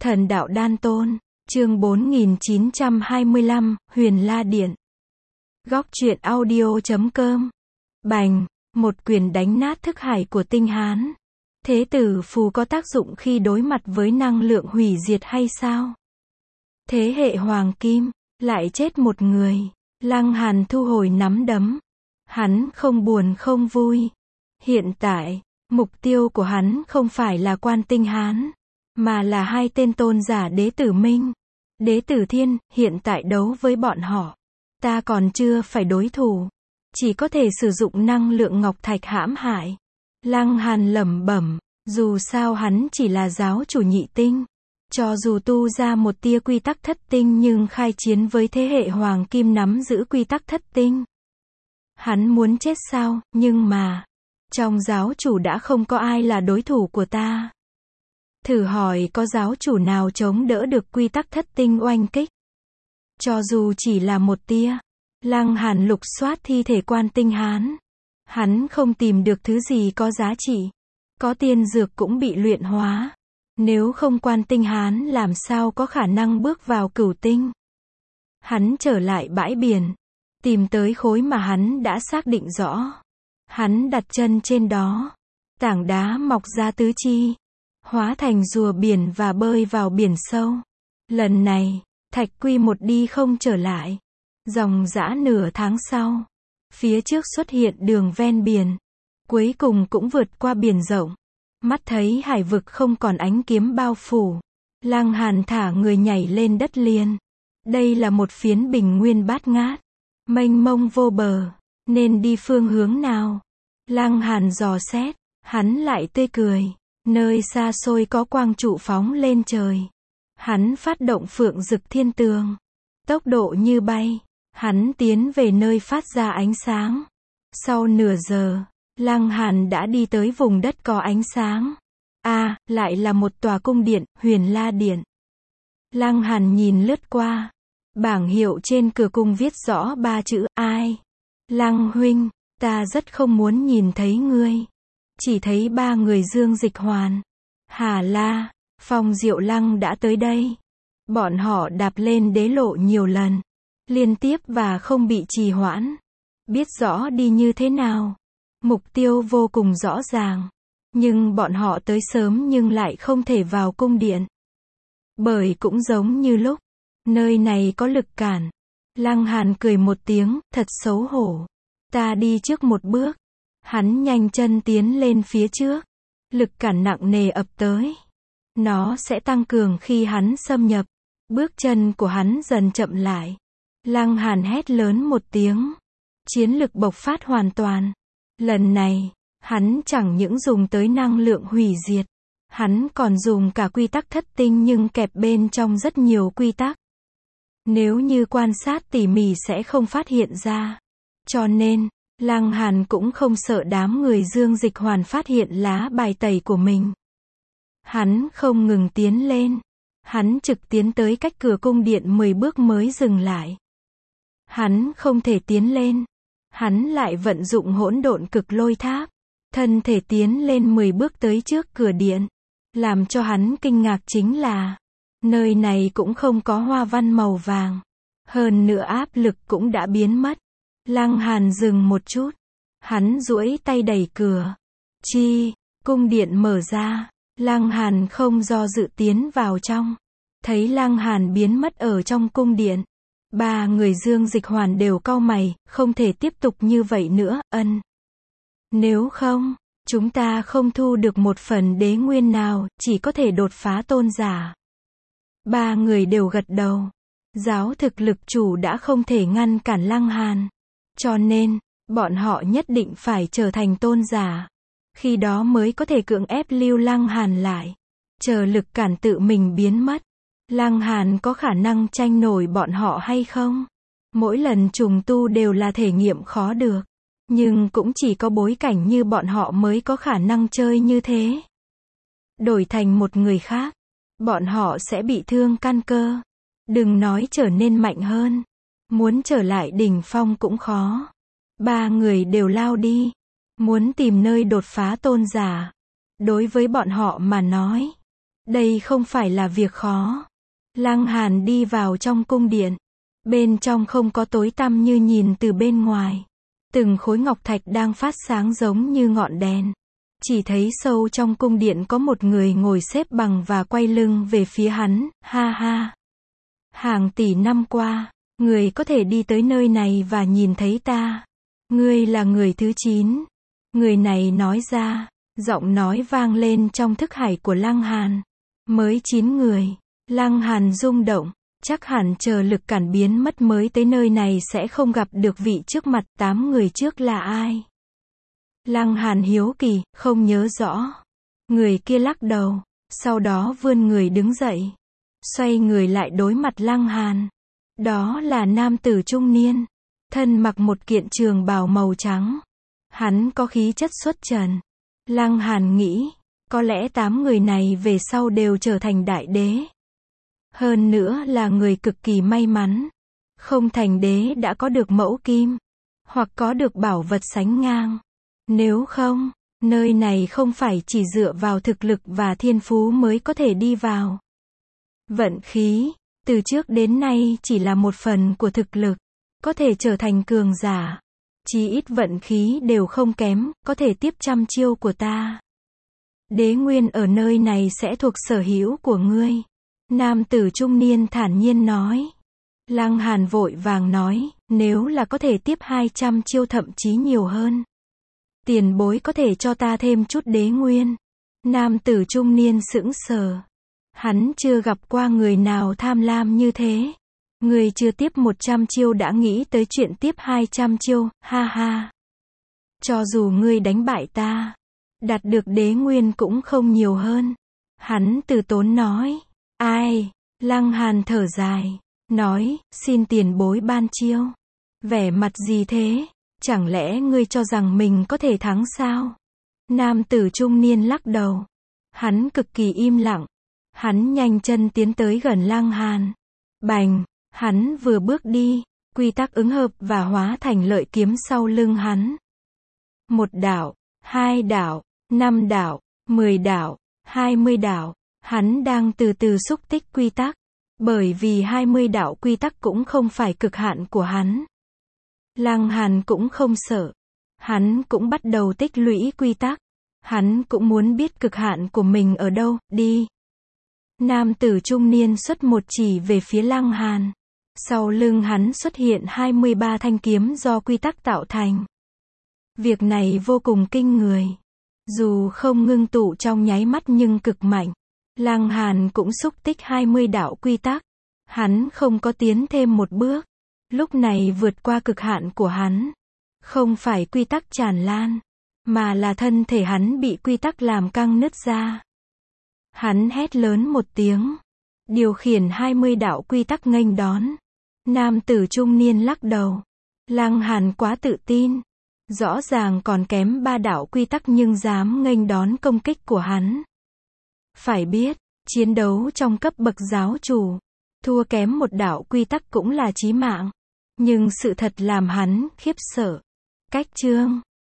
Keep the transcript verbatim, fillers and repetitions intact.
Thần đạo đan tôn, chương bốn nghìn chín trăm hai mươi lăm, Huyền La Điện. Góc truyện audio chấm com. Bành, một quyền đánh nát thức hải của Tinh Hán. Thế tử phù có tác dụng khi đối mặt với năng lượng hủy diệt hay sao? Thế hệ hoàng kim, lại chết một người. Lăng Hàn thu hồi nắm đấm. Hắn không buồn không vui. Hiện tại, mục tiêu của hắn không phải là Quan Tinh Hán, mà là hai tên tôn giả Đế Tử Minh, Đế Tử Thiên. Hiện tại đấu với bọn họ, ta còn chưa phải đối thủ, chỉ có thể sử dụng năng lượng ngọc thạch hãm hại. Lăng Hàn lẩm bẩm, dù sao hắn chỉ là giáo chủ nhị tinh, cho dù tu ra một tia quy tắc thất tinh nhưng khai chiến với thế hệ hoàng kim nắm giữ quy tắc thất tinh, hắn muốn chết sao? Nhưng mà, trong giáo chủ đã không có ai là đối thủ của ta. Thử hỏi có giáo chủ nào chống đỡ được quy tắc thất tinh oanh kích? Cho dù chỉ là một tia. Lăng Hàn lục soát thi thể Quan Tinh Hán. Hắn không tìm được thứ gì có giá trị. Có tiên dược cũng bị luyện hóa. Nếu không Quan Tinh Hán làm sao có khả năng bước vào cửu tinh? Hắn trở lại bãi biển, tìm tới khối mà hắn đã xác định rõ. Hắn đặt chân trên đó. Tảng đá mọc ra tứ chi, hóa thành rùa biển và bơi vào biển sâu. Lần này, Thạch Quy một đi không trở lại. Dòng dã nửa tháng sau, phía trước xuất hiện đường ven biển, cuối cùng cũng vượt qua biển rộng. Mắt thấy hải vực không còn ánh kiếm bao phủ, Lăng Hàn thả người nhảy lên đất liền. Đây là một phiến bình nguyên bát ngát, mênh mông vô bờ, nên đi phương hướng nào? Lăng Hàn dò xét, hắn lại tươi cười. Nơi xa xôi có quang trụ phóng lên trời. Hắn phát động Phượng Dực Thiên Tường, tốc độ như bay. Hắn tiến về nơi phát ra ánh sáng. Sau nửa giờ, Lăng Hàn đã đi tới vùng đất có ánh sáng. A, à, lại là một tòa cung điện, Huyền La Điện. Lăng Hàn nhìn lướt qua. Bảng hiệu trên cửa cung viết rõ ba chữ, ai? Lăng huynh, ta rất không muốn nhìn thấy ngươi. Chỉ thấy ba người Dương Dịch Hoàn, Hà La, Phong Diệu Lăng đã tới đây. Bọn họ đạp lên đế lộ nhiều lần, liên tiếp và không bị trì hoãn. Biết rõ đi như thế nào. Mục tiêu vô cùng rõ ràng. Nhưng bọn họ tới sớm nhưng lại không thể vào cung điện. Bởi cũng giống như lúc, nơi này có lực cản. Lăng Hàn cười một tiếng, thật xấu hổ. Ta đi trước một bước. Hắn nhanh chân tiến lên phía trước. Lực cản nặng nề ập tới. Nó sẽ tăng cường khi hắn xâm nhập. Bước chân của hắn dần chậm lại. Lăng Hàn hét lớn một tiếng. Chiến lực bộc phát hoàn toàn. Lần này, hắn chẳng những dùng tới năng lượng hủy diệt. Hắn còn dùng cả quy tắc thất tinh nhưng kẹp bên trong rất nhiều quy tắc. Nếu như quan sát tỉ mỉ sẽ không phát hiện ra. Cho nên, Lăng Hàn cũng không sợ đám người Dương Dịch Hoàn phát hiện lá bài tẩy của mình. Hắn không ngừng tiến lên. Hắn trực tiến tới cách cửa cung điện mười bước mới dừng lại. Hắn không thể tiến lên. Hắn lại vận dụng hỗn độn cực lôi tháp. Thân thể tiến lên mười bước tới trước cửa điện. Làm cho hắn kinh ngạc chính là, nơi này cũng không có hoa văn màu vàng. Hơn nữa áp lực cũng đã biến mất. Lăng Hàn dừng một chút. Hắn duỗi tay đẩy cửa. Chi, cung điện mở ra. Lăng Hàn không do dự tiến vào trong. Thấy Lăng Hàn biến mất ở trong cung điện. Ba người Dương Dịch Hoàn đều cau mày, không thể tiếp tục như vậy nữa, ân. Nếu không, chúng ta không thu được một phần đế nguyên nào, chỉ có thể đột phá tôn giả. Ba người đều gật đầu. Giáo thực lực chủ đã không thể ngăn cản Lăng Hàn. Cho nên, bọn họ nhất định phải trở thành tôn giả. Khi đó mới có thể cưỡng ép lưu Lăng Hàn lại. Chờ lực cản tự mình biến mất. Lăng Hàn có khả năng tranh nổi bọn họ hay không? Mỗi lần trùng tu đều là thể nghiệm khó được. Nhưng cũng chỉ có bối cảnh như bọn họ mới có khả năng chơi như thế. Đổi thành một người khác, bọn họ sẽ bị thương căn cơ. Đừng nói trở nên mạnh hơn. Muốn trở lại đỉnh phong cũng khó. Ba người đều lao đi. Muốn tìm nơi đột phá tôn giả. Đối với bọn họ mà nói, Đây không phải là việc khó. Lăng Hàn đi vào trong cung điện. Bên trong không có tối tăm như nhìn từ bên ngoài. Từng khối ngọc thạch đang phát sáng giống như ngọn đèn. Chỉ thấy sâu trong cung điện có một người ngồi xếp bằng và quay lưng về phía hắn, ha ha. Hàng tỷ năm qua, người có thể đi tới nơi này và nhìn thấy ta. Ngươi là người thứ chín. Người này nói ra, giọng nói vang lên trong thức hải của Lăng Hàn. Mới chín người. Lăng Hàn rung động, chắc hẳn chờ lực cản biến mất mới tới nơi này sẽ không gặp được vị trước mặt, tám người trước là ai. Lăng Hàn hiếu kỳ, không nhớ rõ. Người kia lắc đầu, sau đó vươn người đứng dậy. Xoay người lại đối mặt Lăng Hàn. Đó là nam tử trung niên. Thân mặc một kiện trường bào màu trắng. Hắn có khí chất xuất trần. Lăng Hàn nghĩ, có lẽ tám người này về sau đều trở thành đại đế. Hơn nữa là người cực kỳ may mắn. Không thành đế đã có được mẫu kim. Hoặc có được bảo vật sánh ngang. Nếu không, nơi này không phải chỉ dựa vào thực lực và thiên phú mới có thể đi vào. Vận khí, từ trước đến nay chỉ là một phần của thực lực. Có thể trở thành cường giả. Chí ít vận khí đều không kém, có thể tiếp trăm chiêu của ta. Đế nguyên ở nơi này sẽ thuộc sở hữu của ngươi. Nam tử trung niên thản nhiên nói. Lăng Hàn vội vàng nói, nếu là có thể tiếp hai trăm chiêu thậm chí nhiều hơn. Tiền bối có thể cho ta thêm chút đế nguyên. Nam tử trung niên sững sờ. Hắn chưa gặp qua người nào tham lam như thế. Người chưa tiếp một trăm chiêu đã nghĩ tới chuyện tiếp hai trăm chiêu, ha ha. Cho dù ngươi đánh bại ta, đạt được đế nguyên cũng không nhiều hơn. Hắn từ tốn nói. Ai? Lăng Hàn thở dài. Nói, xin tiền bối ban chiêu. Vẻ mặt gì thế? Chẳng lẽ ngươi cho rằng mình có thể thắng sao? Nam tử trung niên lắc đầu. Hắn cực kỳ im lặng. Hắn nhanh chân tiến tới gần Lăng Hàn. Bành! Hắn vừa bước đi, quy tắc ứng hợp và hóa thành lợi kiếm sau lưng hắn. Một đạo, hai đạo, năm đạo, mười đạo, hai mươi đạo. Hắn đang từ từ xúc tích quy tắc. Bởi vì hai mươi đạo quy tắc cũng không phải cực hạn của hắn. Lăng Hàn cũng không sợ. Hắn cũng bắt đầu tích lũy quy tắc. Hắn cũng muốn biết cực hạn của mình ở đâu, đi. Nam tử trung niên xuất một chỉ về phía Lăng Hàn. Sau lưng hắn xuất hiện hai mươi ba thanh kiếm do quy tắc tạo thành. Việc này vô cùng kinh người. Dù không ngưng tụ trong nháy mắt nhưng cực mạnh. Lăng Hàn cũng xúc tích hai mươi đạo quy tắc. Hắn không có tiến thêm một bước. Lúc này vượt qua cực hạn của hắn. Không phải quy tắc tràn lan, mà là thân thể hắn bị quy tắc làm căng nứt ra. Hắn hét lớn một tiếng. Điều khiển hai mươi đạo quy tắc nghênh đón. Nam tử trung niên lắc đầu. Lăng Hàn quá tự tin. Rõ ràng còn kém ba đạo quy tắc nhưng dám nghênh đón công kích của hắn. Phải biết, chiến đấu trong cấp bậc giáo chủ, thua kém một đạo quy tắc cũng là chí mạng. Nhưng sự thật làm hắn khiếp sợ. Cách chương